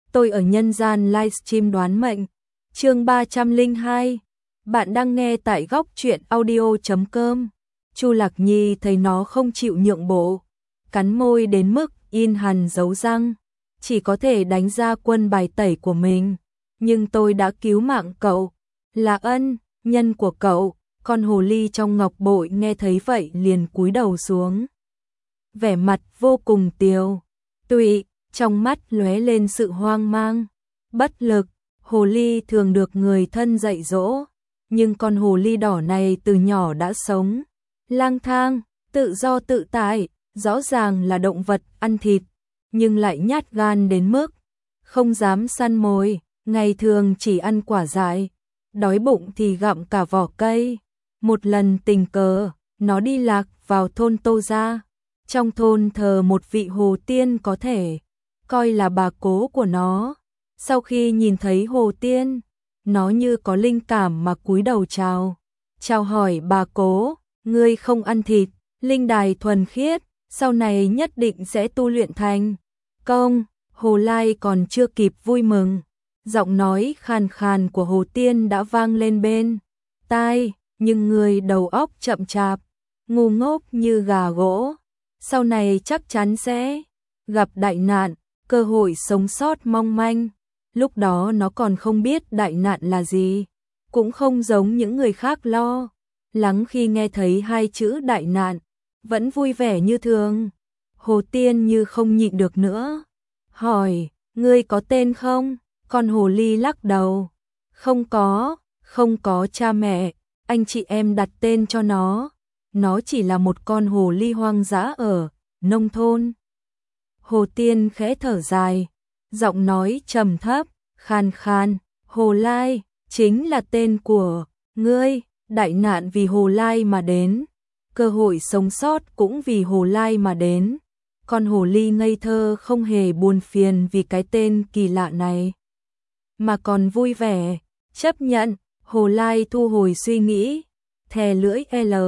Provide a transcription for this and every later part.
Tôi ở nhân gian livestream đoán mệnh. Chương 302. Bạn đang nghe tại góc truyện audio.com. Chu Lạc Nhi thấy nó không chịu nhượng bộ, cắn môi đến mức in hằn dấu răng, chỉ có thể đánh ra quân bài tẩy của mình. Nhưng tôi đã cứu mạng cậu, là ân nhân của cậu. Con hồ ly trong ngọc bội nghe thấy vậy liền cúi đầu xuống, vẻ mặt vô cùng tiều tụy, trong mắt lóe lên sự hoang mang, bất lực. Hồ ly thường được người thân dạy dỗ, nhưng con hồ ly đỏ này từ nhỏ đã sống lang thang, tự do tự tại, rõ ràng là động vật ăn thịt, nhưng lại nhát gan đến mức không dám săn mồi, ngày thường chỉ ăn quả dại, đói bụng thì gặm cả vỏ cây. Một lần tình cờ, nó đi lạc vào thôn Tô Gia. Trong thôn thờ một vị hồ tiên có thể coi là bà cố của nó. Sau khi nhìn thấy hồ tiên, nó như có linh cảm mà cúi đầu chào hỏi bà cố, ngươi không ăn thịt, linh đài thuần khiết, sau này nhất định sẽ tu luyện thành công. Hồ Lai còn chưa kịp vui mừng, giọng nói khàn khàn của hồ tiên đã vang lên bên tai, nhưng người đầu óc chậm chạp, ngu ngốc như gà gỗ, sau này chắc chắn sẽ gặp đại nạn, cơ hội sống sót mong manh. Lúc đó nó còn không biết đại nạn là gì, cũng không giống những người khác lo lắng khi nghe thấy hai chữ đại nạn, vẫn vui vẻ như thường. Hồ tiên như không nhịn được nữa, hỏi, ngươi có tên không? Con hồ ly lắc đầu, không có cha mẹ, anh chị em đặt tên cho nó chỉ là một con hồ ly hoang dã ở nông thôn. Hồ tiên khẽ thở dài, giọng nói trầm thấp, khàn khàn, Hồ Lai, chính là tên của ngươi, đại nạn vì Hồ Lai mà đến, cơ hội sống sót cũng vì Hồ Lai mà đến. Con hồ ly ngây thơ không hề buồn phiền vì cái tên kỳ lạ này, mà còn vui vẻ, chấp nhận. Hồ Lai thu hồi suy nghĩ, thè lưỡi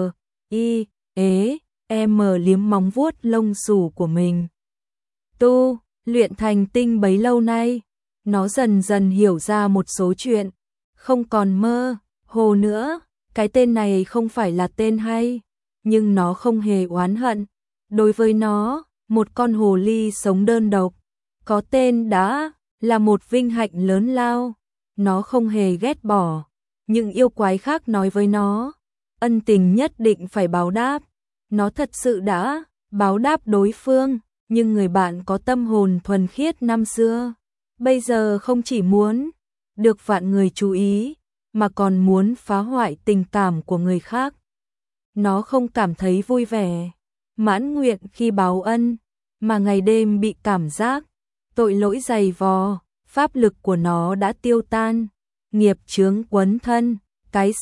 liếm móng vuốt lông xù của mình. Tu luyện thành tinh bấy lâu nay, nó dần dần hiểu ra một số chuyện, không còn mơ hồ nữa. Cái tên này không phải là tên hay, nhưng nó không hề oán hận. Đối với nó, một con hồ ly sống đơn độc, có tên đã là một vinh hạnh lớn lao. Nó không hề ghét bỏ, nhưng yêu quái khác nói với nó, ân tình nhất định phải báo đáp. Nó thật sự đã báo đáp đối phương, nhưng người bạn có tâm hồn thuần khiết năm xưa, bây giờ không chỉ muốn được vạn người chú ý, mà còn muốn phá hoại tình cảm của người khác. Nó không cảm thấy vui vẻ, mãn nguyện khi báo ân, mà ngày đêm bị cảm giác tội lỗi dày vò. Pháp lực của nó đã tiêu tan, nghiệp chướng quấn thân, cái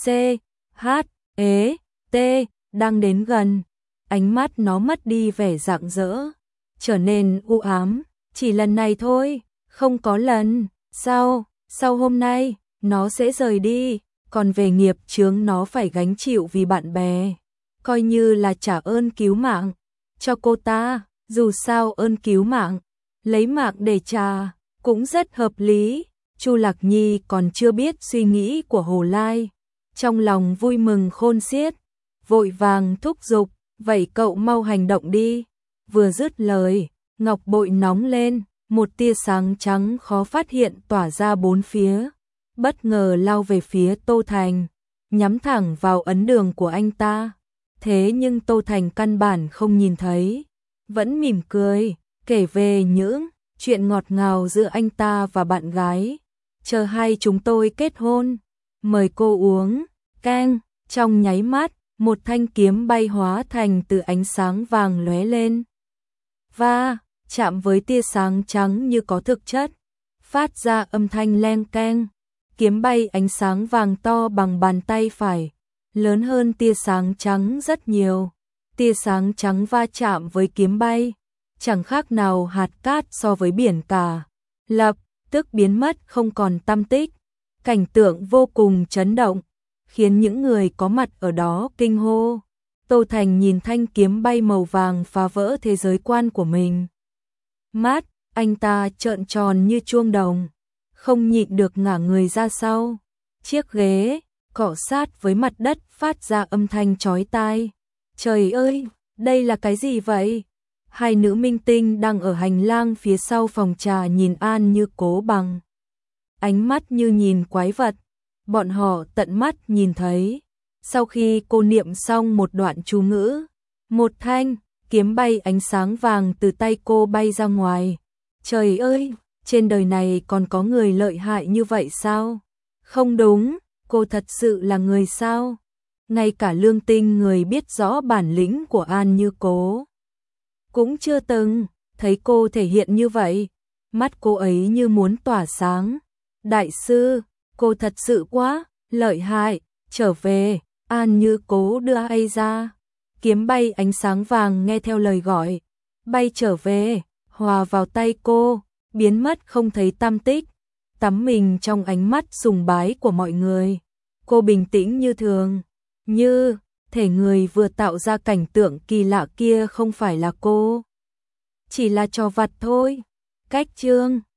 CHT đang đến gần. Ánh mắt nó mất đi vẻ rạng rỡ, trở nên u ám. Chỉ lần này thôi, không có lần sau hôm nay nó sẽ rời đi. Còn về nghiệp chướng nó phải gánh chịu vì bạn bè, coi như là trả ơn cứu mạng cho cô ta. Dù sao ơn cứu mạng, lấy mạng để trả cũng rất hợp lý. Chu Lạc Nhi còn chưa biết suy nghĩ của Hồ Lai, trong lòng vui mừng khôn xiết, vội vàng thúc giục, vậy cậu mau hành động đi. Vừa dứt lời, ngọc bội nóng lên, một tia sáng trắng khó phát hiện tỏa ra bốn phía, bất ngờ lao về phía Tô Thành, nhắm thẳng vào ấn đường của anh ta. Thế nhưng Tô Thành căn bản không nhìn thấy, vẫn mỉm cười, kể về những chuyện ngọt ngào giữa anh ta và bạn gái. Chờ hai chúng tôi kết hôn, mời cô uống canh. Trong nháy mắt, một thanh kiếm bay hóa thành từ ánh sáng vàng lóe lên, và chạm với tia sáng trắng như có thực chất, phát ra âm thanh leng keng. Kiếm bay ánh sáng vàng to bằng bàn tay phải, lớn hơn tia sáng trắng rất nhiều. Tia sáng trắng va chạm với kiếm bay, chẳng khác nào hạt cát so với biển cả, lập tức biến mất không còn tăm tích. Cảnh tượng vô cùng chấn động, khiến những người có mặt ở đó kinh hô. Tô Thành nhìn thanh kiếm bay màu vàng phá vỡ thế giới quan của mình. Mắt Anh ta trợn tròn như chuông đồng, không nhịn được ngả người ra sau. Chiếc ghế cọ sát với mặt đất phát ra âm thanh chói tai. Trời ơi, đây là cái gì vậy? Hai nữ minh tinh đang ở hành lang phía sau phòng trà nhìn An Như Cố bằng ánh mắt như nhìn quái vật. Bọn họ tận mắt nhìn thấy, sau khi cô niệm xong một đoạn chú ngữ, một thanh kiếm bay ánh sáng vàng từ tay cô bay ra ngoài. Trời ơi, trên đời này còn có người lợi hại như vậy sao? Không đúng, cô thật sự là người sao? Ngay cả Lương Tinh, người biết rõ bản lĩnh của An Như Cố, cũng chưa từng thấy cô thể hiện như vậy. Mắt cô ấy như muốn tỏa sáng. Đại sư, cô thật sự quá lợi hại. Trở về. An Như Cố đưa ai ra. Kiếm bay ánh sáng vàng nghe theo lời gọi, bay trở về, hòa vào tay cô, biến mất không thấy tăm tích. Tắm mình trong ánh mắt sùng bái của mọi người, cô bình tĩnh như thường, như thể người vừa tạo ra cảnh tượng kỳ lạ kia không phải là cô, chỉ là trò vặt thôi. Cách chương